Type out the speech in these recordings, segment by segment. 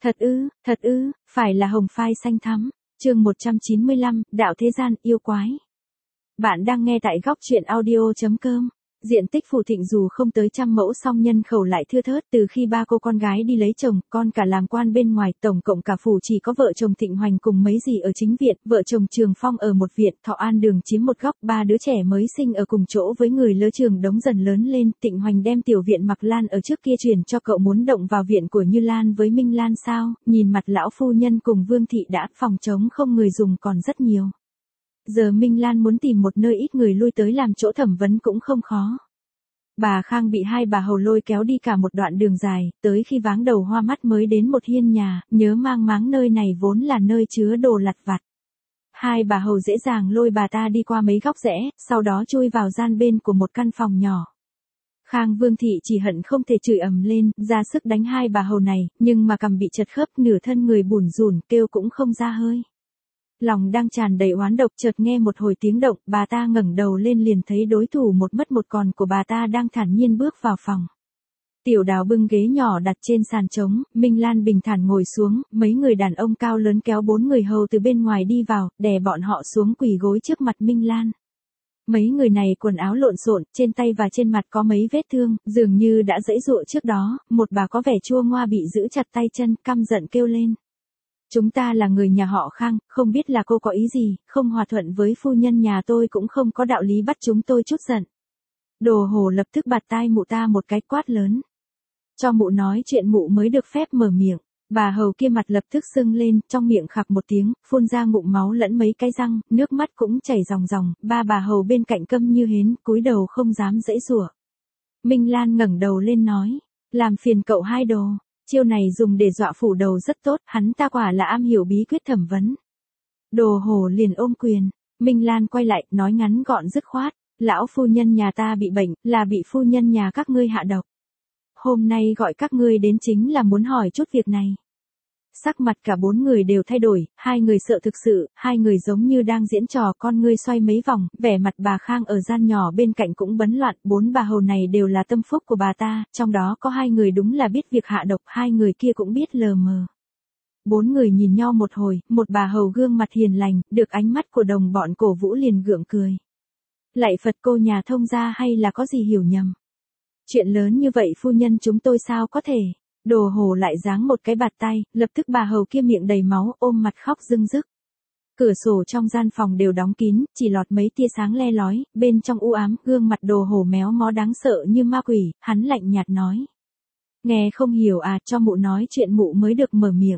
Thật ư, phải là hồng phai xanh thắm. Chương 195, đạo thế gian, yêu quái. Bạn đang nghe tại góc truyện audio.com. Diện tích phủ thịnh dù không tới 100 mẫu song nhân khẩu lại thưa thớt, từ khi ba cô con gái đi lấy chồng, con cả làm quan bên ngoài, tổng cộng cả phủ chỉ có vợ chồng Thịnh Hoành cùng mấy dì ở chính viện, vợ chồng Trường Phong ở một viện, Thọ An Đường chiếm một góc, ba đứa trẻ mới sinh ở cùng chỗ với người lứa Trường Đống dần lớn lên. Thịnh Hoành đem tiểu viện Mặc Lan ở trước kia chuyển cho cậu, muốn động vào viện của Như Lan với Minh Lan sao? Nhìn mặt lão phu nhân cùng Vương thị đã, phòng trống không người dùng còn rất nhiều. Giờ Minh Lan muốn tìm một nơi ít người lui tới làm chỗ thẩm vấn cũng không khó. Bà Khang bị hai bà hầu lôi kéo đi cả một đoạn đường dài, tới khi váng đầu hoa mắt mới đến một hiên nhà, nhớ mang máng nơi này vốn là nơi chứa đồ lặt vặt. Hai bà hầu dễ dàng lôi bà ta đi qua mấy góc rẽ, sau đó chui vào gian bên của một căn phòng nhỏ. Khang Vương thị chỉ hận không thể chửi ầm lên, ra sức đánh hai bà hầu này, nhưng mà cằm bị chật khớp, nửa thân người bủn rủn, kêu cũng không ra hơi. Lòng đang tràn đầy oán độc, chợt nghe một hồi tiếng động, bà ta ngẩng đầu lên liền thấy đối thủ một mất một còn của bà ta đang thản nhiên bước vào phòng. Tiểu Đào bưng ghế nhỏ đặt trên sàn trống, Minh Lan bình thản ngồi xuống, mấy người đàn ông cao lớn kéo 4 người hầu từ bên ngoài đi vào, đè bọn họ xuống quỳ gối trước mặt Minh Lan. Mấy người này quần áo lộn xộn, trên tay và trên mặt có mấy vết thương, dường như đã giãy giụa trước đó, một bà có vẻ chua ngoa bị giữ chặt tay chân, căm giận kêu lên. Chúng ta là người nhà họ Khang, không biết là cô có ý gì, không hòa thuận với phu nhân nhà tôi cũng không có đạo lý bắt chúng tôi chút giận. Đồ Hồ lập tức bạt tai mụ ta một cái, quát lớn. Cho mụ nói chuyện mụ mới được phép mở miệng. Bà hầu kia mặt lập tức sưng lên, trong miệng khạc một tiếng, phun ra ngụm máu lẫn mấy cái răng, nước mắt cũng chảy ròng ròng, ba bà hầu bên cạnh câm như hến, cúi đầu không dám giãy giụa. Minh Lan ngẩng đầu lên nói, làm phiền cậu hai Đồ. Chiêu này dùng để dọa phủ đầu rất tốt, hắn ta quả là am hiểu bí quyết thẩm vấn. Đồ Hồ liền ôm quyền, Minh Lan quay lại, nói ngắn gọn dứt khoát, lão phu nhân nhà ta bị bệnh, là bị phu nhân nhà các ngươi hạ độc. Hôm nay gọi các ngươi đến chính là muốn hỏi chút việc này. Sắc mặt cả 4 người đều thay đổi, hai người sợ thực sự, hai người giống như đang diễn trò, con ngươi xoay mấy vòng, vẻ mặt bà Khang ở gian nhỏ bên cạnh cũng bấn loạn, 4 bà hầu này đều là tâm phúc của bà ta, trong đó có 2 người đúng là biết việc hạ độc, 2 người kia cũng biết lờ mờ. 4 người nhìn nhau một hồi, một bà hầu gương mặt hiền lành, được ánh mắt của đồng bọn cổ vũ liền gượng cười. Lạy Phật, cô nhà thông gia hay là có gì hiểu nhầm? Chuyện lớn như vậy phu nhân chúng tôi sao có thể? Đồ Hồ lại giáng một cái bạt tay, lập tức bà hầu kia miệng đầy máu, ôm mặt khóc rưng rức. Cửa sổ trong gian phòng đều đóng kín, chỉ lọt mấy tia sáng le lói, bên trong u ám, gương mặt Đồ Hồ méo mó đáng sợ như ma quỷ, hắn lạnh nhạt nói. Nghe không hiểu à, cho mụ nói chuyện mụ mới được mở miệng.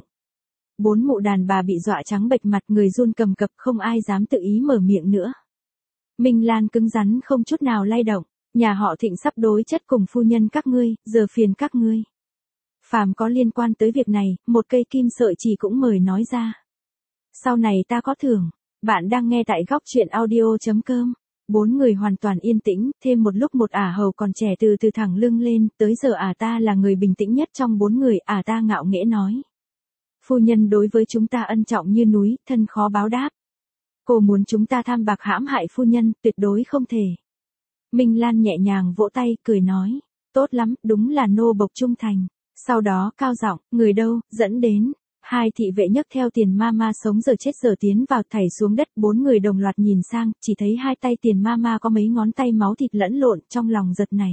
4 mụ đàn bà bị dọa trắng bệch mặt, người run cầm cập, không ai dám tự ý mở miệng nữa. Minh Lan cứng rắn không chút nào lay động, nhà họ Thịnh sắp đối chất cùng phu nhân các ngươi, giờ phiền các ngươi. Phàm có liên quan tới việc này, một cây kim sợi chỉ cũng mời nói ra. Sau này ta có thưởng. Bạn đang nghe tại góc truyện audio.com. 4 người hoàn toàn yên tĩnh, thêm một lúc một ả hầu còn trẻ từ từ thẳng lưng lên, tới giờ ả ta là người bình tĩnh nhất trong 4 người, ả ta ngạo nghễ nói. Phu nhân đối với chúng ta ân trọng như núi, thân khó báo đáp. Cô muốn chúng ta tham bạc hãm hại phu nhân, tuyệt đối không thể. Minh Lan nhẹ nhàng vỗ tay, cười nói. Tốt lắm, đúng là nô bộc trung thành. Sau đó cao giọng, người đâu, dẫn đến. 2 thị vệ nhấc theo Tiền Mama sống giờ chết giờ tiến vào, thảy xuống đất, 4 người đồng loạt nhìn sang, chỉ thấy 2 tay Tiền Mama có mấy ngón tay máu thịt lẫn lộn, trong lòng giật này.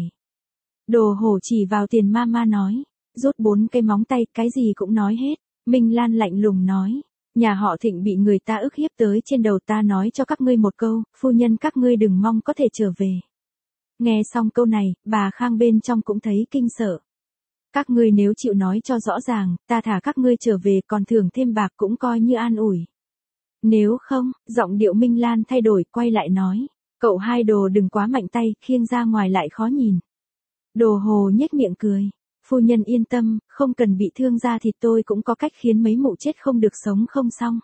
Đồ Hổ chỉ vào Tiền Mama nói, rút 4 cái móng tay, cái gì cũng nói hết. Minh Lan lạnh lùng nói, nhà họ Thịnh bị người ta ức hiếp tới trên đầu, ta nói cho các ngươi một câu, phu nhân các ngươi đừng mong có thể trở về. Nghe xong câu này, bà Khang bên trong cũng thấy kinh sợ. Các ngươi nếu chịu nói cho rõ ràng, ta thả các ngươi trở về, còn thưởng thêm bạc cũng coi như an ủi. Nếu không, giọng điệu Minh Lan thay đổi, quay lại nói, cậu hai Đồ đừng quá mạnh tay, khiêng ra ngoài lại khó nhìn. Đồ Hồ nhếch miệng cười, phu nhân yên tâm, không cần bị thương ra thì tôi cũng có cách khiến mấy mụ chết không được sống không xong.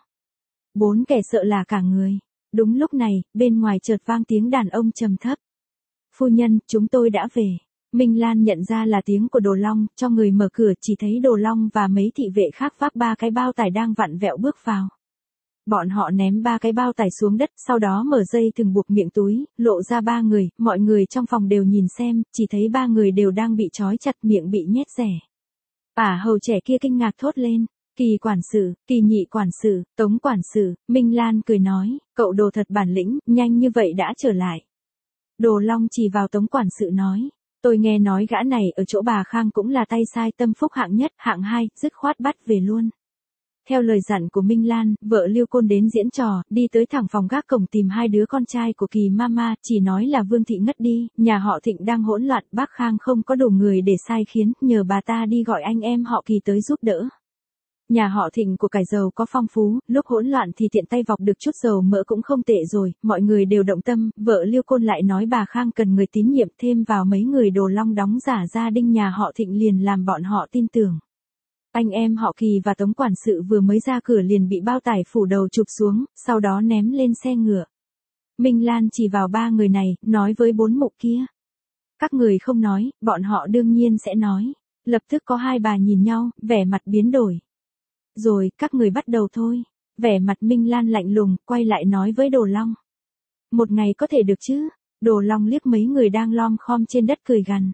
4 kẻ sợ là cả người. Đúng lúc này, bên ngoài chợt vang tiếng đàn ông trầm thấp. Phu nhân, chúng tôi đã về. Minh Lan nhận ra là tiếng của Đồ Long, cho người mở cửa, chỉ thấy Đồ Long và mấy thị vệ khác vác 3 cái bao tải đang vặn vẹo bước vào. Bọn họ ném 3 cái bao tải xuống đất, sau đó mở dây thừng buộc miệng túi, lộ ra 3 người, mọi người trong phòng đều nhìn xem, chỉ thấy 3 người đều đang bị trói chặt, miệng bị nhét rẻ. Ả hầu trẻ kia kinh ngạc thốt lên, Kỳ quản sự, Kỳ nhị quản sự, Tống quản sự, Minh Lan cười nói, cậu Đồ thật bản lĩnh, nhanh như vậy đã trở lại. Đồ Long chỉ vào Tống quản sự nói, tôi nghe nói gã này ở chỗ bà Khang cũng là tay sai tâm phúc hạng nhất, hạng hai, dứt khoát bắt về luôn. Theo lời dặn của Minh Lan, vợ Lưu Côn đến diễn trò, đi tới thẳng phòng gác cổng tìm hai đứa con trai của Kỳ mama, chỉ nói là Vương Thị ngất đi, nhà họ Thịnh đang hỗn loạn, bác Khang không có đủ người để sai khiến, nhờ bà ta đi gọi anh em họ Kỳ tới giúp đỡ. Nhà họ Thịnh của cải dầu có phong phú, lúc hỗn loạn thì tiện tay vọc được chút dầu mỡ cũng không tệ rồi, mọi người đều động tâm, vợ Lưu Côn lại nói bà Khang cần người tín nhiệm, thêm vào mấy người Đồ Long đóng giả gia đinh nhà họ Thịnh liền làm bọn họ tin tưởng. Anh em họ Kỳ và Tống quản sự vừa mới ra cửa liền bị bao tải phủ đầu chụp xuống, sau đó ném lên xe ngựa. Minh Lan chỉ vào ba người này, nói với bốn mụ kia. Các người không nói, bọn họ đương nhiên sẽ nói. Lập tức có hai bà nhìn nhau, vẻ mặt biến đổi. Rồi, các người bắt đầu thôi. Vẻ mặt Minh Lan lạnh lùng, quay lại nói với Đồ Long. Một ngày có thể được chứ? Đồ Long liếc mấy người đang lom khom trên đất cười gằn.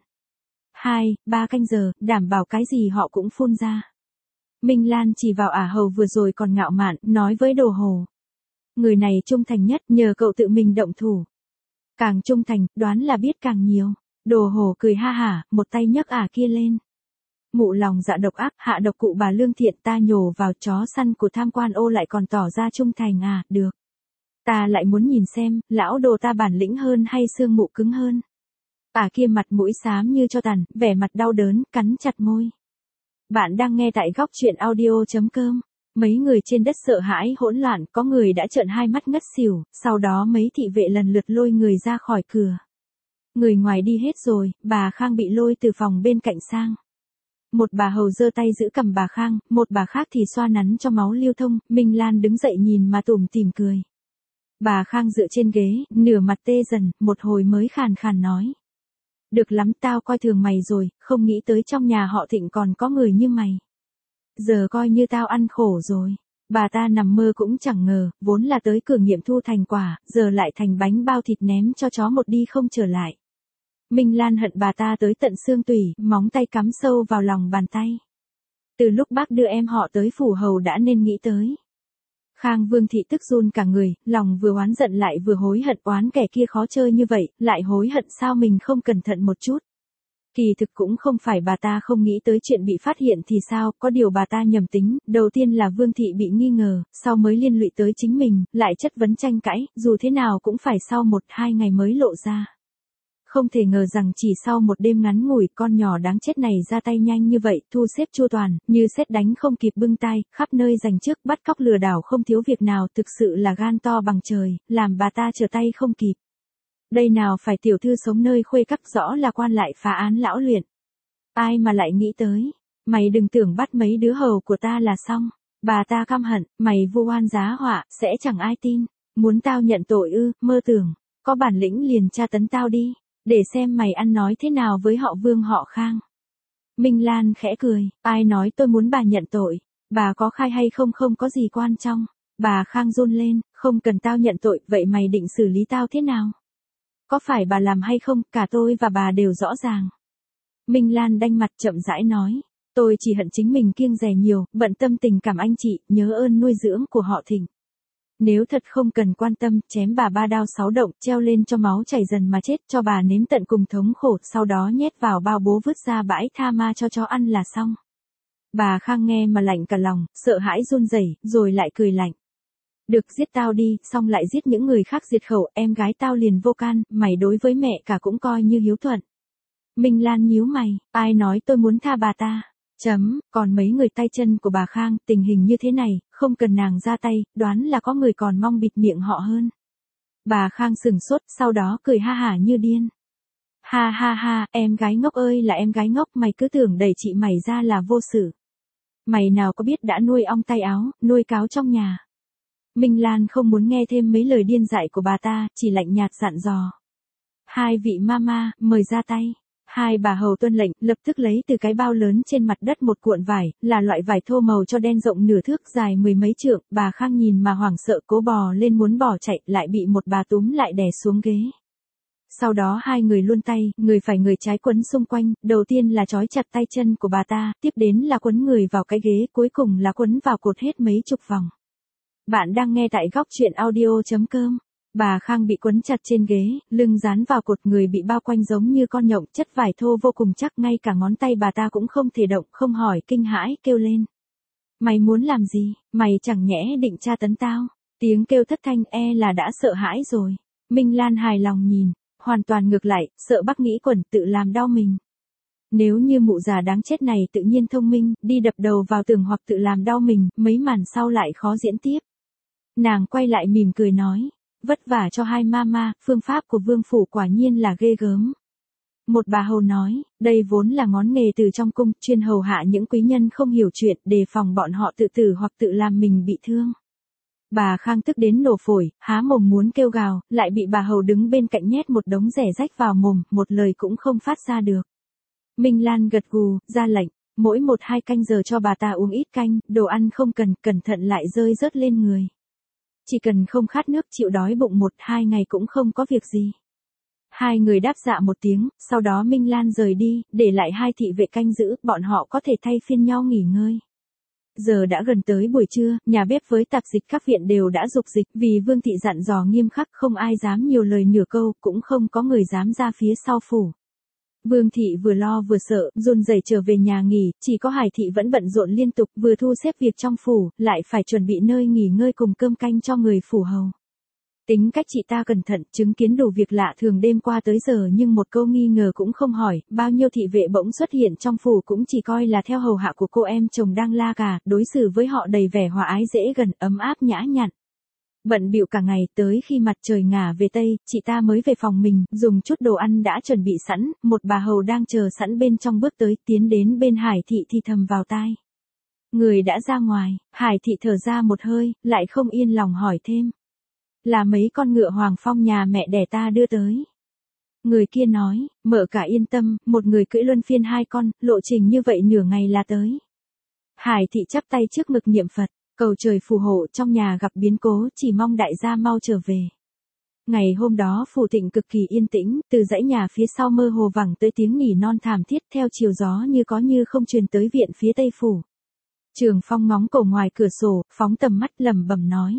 2-3 canh giờ, đảm bảo cái gì họ cũng phun ra. Minh Lan chỉ vào ả hầu vừa rồi còn ngạo mạn, nói với Đồ Hồ. Người này trung thành nhất, nhờ cậu tự mình động thủ. Càng trung thành, đoán là biết càng nhiều. Đồ Hồ cười ha hả, một tay nhấc ả kia lên. Mụ lòng dạ độc ác, hạ độc cụ bà Lương Thiện ta nhổ vào chó săn của Tham Quan Ô lại còn tỏ ra trung thành à, được. Ta lại muốn nhìn xem, lão Đồ ta bản lĩnh hơn hay xương mụ cứng hơn. Ả kia mặt mũi xám như cho tàn, vẻ mặt đau đớn, cắn chặt môi. Bạn đang nghe tại góc truyện audio.com. Mấy người trên đất sợ hãi hỗn loạn, có người đã trợn hai mắt ngất xỉu, sau đó mấy thị vệ lần lượt lôi người ra khỏi cửa. Người ngoài đi hết rồi, bà Khang bị lôi từ phòng bên cạnh sang. Một bà hầu giơ tay giữ cầm bà Khang, một bà khác thì xoa nắn cho máu lưu thông, Minh Lan đứng dậy nhìn mà tủm tỉm cười. Bà Khang dựa trên ghế, nửa mặt tê dần, một hồi mới khàn khàn nói. Được lắm, tao coi thường mày rồi, không nghĩ tới trong nhà họ Thịnh còn có người như mày. Giờ coi như tao ăn khổ rồi. Bà ta nằm mơ cũng chẳng ngờ, vốn là tới cửa nghiệm thu thành quả, giờ lại thành bánh bao thịt ném cho chó một đi không trở lại. Minh Lan hận bà ta tới tận xương tủy, móng tay cắm sâu vào lòng bàn tay. Từ lúc bác đưa em họ tới phủ hầu đã nên nghĩ tới. Khang Vương Thị tức run cả người, lòng vừa oán giận lại vừa hối hận, oán kẻ kia khó chơi như vậy, lại hối hận sao mình không cẩn thận một chút. Kỳ thực cũng không phải bà ta không nghĩ tới chuyện bị phát hiện thì sao, có điều bà ta nhầm tính, đầu tiên là Vương Thị bị nghi ngờ, sau mới liên lụy tới chính mình, lại chất vấn tranh cãi, dù thế nào cũng phải sau 1-2 ngày mới lộ ra. Không thể ngờ rằng chỉ sau một đêm ngắn ngủi, con nhỏ đáng chết này ra tay nhanh như vậy, thu xếp chu toàn, như sét đánh không kịp bưng tay, khắp nơi giành trước, bắt cóc lừa đảo không thiếu việc nào, thực sự là gan to bằng trời, làm bà ta trở tay không kịp. Đây nào phải tiểu thư sống nơi khuê các, rõ là quan lại phá án lão luyện. Ai mà lại nghĩ tới, mày đừng tưởng bắt mấy đứa hầu của ta là xong. Bà ta căm hận, mày vu oan giá họa, sẽ chẳng ai tin. Muốn tao nhận tội ư, mơ tưởng, có bản lĩnh liền tra tấn tao đi. Để xem mày ăn nói thế nào với họ Vương họ Khang. Minh Lan khẽ cười, ai nói tôi muốn bà nhận tội, bà có khai hay không không có gì quan trọng. Bà Khang run lên, không cần tao nhận tội, vậy mày định xử lý tao thế nào? Có phải bà làm hay không, cả tôi và bà đều rõ ràng. Minh Lan đanh mặt chậm rãi nói, tôi chỉ hận chính mình kiêng dè nhiều, bận tâm tình cảm anh chị, nhớ ơn nuôi dưỡng của họ Thịnh. Nếu thật không cần quan tâm, chém bà 3 đao 6 động, treo lên cho máu chảy dần mà chết, cho bà nếm tận cùng thống khổ, sau đó nhét vào bao bố vứt ra bãi tha ma cho chó ăn là xong. Bà Khang nghe mà lạnh cả lòng, sợ hãi run rẩy, rồi lại cười lạnh. Được, giết tao đi, xong lại giết những người khác diệt khẩu, em gái tao liền vô can, mày đối với mẹ cả cũng coi như hiếu thuận. Minh Lan nhíu mày, ai nói tôi muốn tha bà ta? Còn mấy người tay chân của bà Khang, tình hình như thế này, không cần nàng ra tay, đoán là có người còn mong bịt miệng họ hơn. Bà Khang sừng sốt, sau đó cười ha hả như điên. Ha ha ha, em gái ngốc ơi là em gái ngốc, mày cứ tưởng đẩy chị mày ra là vô sự. Mày nào có biết đã nuôi ong tay áo, nuôi cáo trong nhà. Minh Lan không muốn nghe thêm mấy lời điên dại của bà ta, chỉ lạnh nhạt dặn dò. Hai vị mama, mời ra tay. Hai bà hầu tuân lệnh, lập tức lấy từ cái bao lớn trên mặt đất một cuộn vải, là loại vải thô màu cho đen rộng nửa thước dài 10 mấy trượng, bà Khang nhìn mà hoảng sợ cố bò lên muốn bỏ chạy, lại bị một bà túm lại đè xuống ghế. Sau đó hai người luân tay, người phải người trái quấn xung quanh, đầu tiên là trói chặt tay chân của bà ta, tiếp đến là quấn người vào cái ghế, cuối cùng là quấn vào cột hết mấy chục vòng. Bạn đang nghe tại góc truyện audio.com. Bà Khang bị quấn chặt trên ghế, lưng dán vào cột, người bị bao quanh giống như con nhộng, chất vải thô vô cùng chắc, ngay cả ngón tay bà ta cũng không thể động, không hỏi, kinh hãi, kêu lên. Mày muốn làm gì, mày chẳng nhẽ định tra tấn tao. Tiếng kêu thất thanh là đã sợ hãi rồi. Minh Lan hài lòng nhìn, hoàn toàn ngược lại, sợ Bắc Nghĩ Quẩn tự làm đau mình. Nếu như mụ già đáng chết này tự nhiên thông minh, đi đập đầu vào tường hoặc tự làm đau mình, mấy màn sau lại khó diễn tiếp. Nàng quay lại mỉm cười nói, vất vả cho hai mama, phương pháp của vương phủ quả nhiên là ghê gớm. Một bà hầu nói, đây vốn là ngón nghề từ trong cung, chuyên hầu hạ những quý nhân không hiểu chuyện, đề phòng bọn họ tự tử hoặc tự làm mình bị thương. Bà Khang tức đến nổ phổi, há mồm muốn kêu gào, lại bị bà hầu đứng bên cạnh nhét một đống rẻ rách vào mồm, một lời cũng không phát ra được. Minh Lan gật gù, ra lệnh, mỗi 1-2 canh giờ cho bà ta uống ít canh, đồ ăn không cần, cẩn thận lại rơi rớt lên người. Chỉ cần không khát nước, chịu đói bụng 1-2 ngày cũng không có việc gì. Hai người đáp dạ một tiếng, sau đó Minh Lan rời đi, để lại hai thị vệ canh giữ, bọn họ có thể thay phiên nhau nghỉ ngơi. Giờ đã gần tới buổi trưa, nhà bếp với tạp dịch các viện đều đã dục dịch, vì Vương thị dặn dò nghiêm khắc, không ai dám nhiều lời nửa câu, cũng không có người dám ra phía sau phủ. Vương thị vừa lo vừa sợ, run rẩy trở về nhà nghỉ, chỉ có Hải thị vẫn bận rộn liên tục, vừa thu xếp việc trong phủ, lại phải chuẩn bị nơi nghỉ ngơi cùng cơm canh cho người phủ hầu. Tính cách chị ta cẩn thận, chứng kiến đủ việc lạ thường đêm qua tới giờ nhưng một câu nghi ngờ cũng không hỏi, bao nhiêu thị vệ bỗng xuất hiện trong phủ cũng chỉ coi là theo hầu hạ của cô em chồng đang la cà, đối xử với họ đầy vẻ hòa ái dễ gần, ấm áp nhã nhặn. Bận bịu cả ngày, tới khi mặt trời ngả về tây, chị ta mới về phòng mình, dùng chút đồ ăn đã chuẩn bị sẵn, một bà hầu đang chờ sẵn bên trong bước tới, tiến đến bên Hải thị thì thầm vào tai. Người đã ra ngoài, Hải thị thở ra một hơi, lại không yên lòng hỏi thêm. Là mấy con ngựa Hoàng Phong nhà mẹ đẻ ta đưa tới. Người kia nói, mợ cả yên tâm, một người cưỡi luân phiên 2 con, lộ trình như vậy nửa ngày là tới. Hải thị chắp tay trước ngực niệm Phật, cầu trời phù hộ, trong nhà gặp biến cố, chỉ mong đại gia mau trở về. Ngày hôm đó phủ thịnh cực kỳ yên tĩnh, từ dãy nhà phía sau mơ hồ vẳng tới tiếng nỉ non thảm thiết, theo chiều gió như có như không truyền tới viện phía tây phủ. Trường Phong ngóng cổ ngoài cửa sổ, phóng tầm mắt lẩm bẩm nói.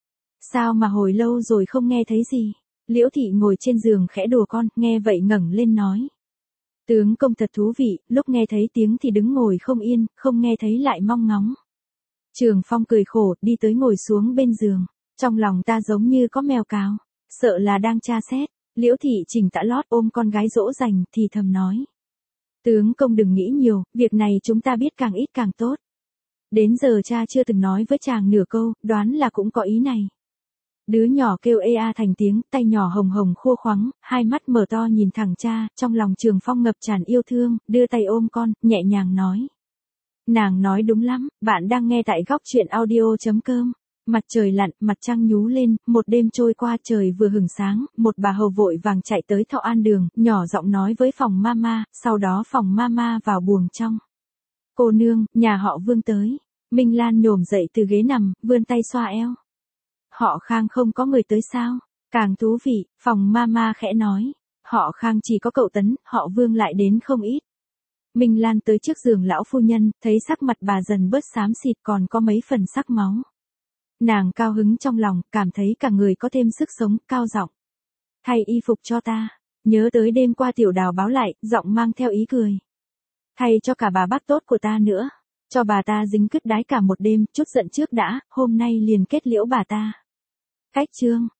Sao mà hồi lâu rồi không nghe thấy gì? Liễu thị ngồi trên giường khẽ đùa con, nghe vậy ngẩng lên nói. Tướng công thật thú vị, lúc nghe thấy tiếng thì đứng ngồi không yên, không nghe thấy lại mong ngóng. Trường Phong cười khổ, đi tới ngồi xuống bên giường. Trong lòng ta giống như có mèo cào, sợ là đang tra xét. Liễu thị chỉnh tã lót ôm con gái dỗ dành, thì thầm nói. Tướng công đừng nghĩ nhiều, việc này chúng ta biết càng ít càng tốt. Đến giờ cha chưa từng nói với chàng nửa câu, đoán là cũng có ý này. Đứa nhỏ kêu ê a thành tiếng, tay nhỏ hồng hồng khô khoắng, hai mắt mở to nhìn thẳng cha, trong lòng Trường Phong ngập tràn yêu thương, đưa tay ôm con, nhẹ nhàng nói. Nàng nói đúng lắm, bạn đang nghe tại góc truyện audio.com. Mặt trời lặn, mặt trăng nhú lên, một đêm trôi qua trời vừa hửng sáng, một bà hầu vội vàng chạy tới Thọ An Đường, nhỏ giọng nói với phòng mama, sau đó phòng mama vào buồng trong. Cô nương, nhà họ Vương tới. Minh Lan nhổm dậy từ ghế nằm, vươn tay xoa eo. Họ Khang không có người tới sao? Càng thú vị, phòng mama khẽ nói. Họ Khang chỉ có cậu Tấn, họ Vương lại đến không ít. Minh Lan tới trước giường lão phu nhân, thấy sắc mặt bà dần bớt xám xịt còn có mấy phần sắc máu. Nàng cao hứng trong lòng, cảm thấy cả người có thêm sức sống, cao giọng. Thay y phục cho ta. Nhớ tới đêm qua Tiểu Đào báo lại, giọng mang theo ý cười. Thay cho cả bà bác tốt của ta nữa. Cho bà ta dính cứt đái cả một đêm, chút giận trước đã, hôm nay liền kết liễu bà ta. Cách chương.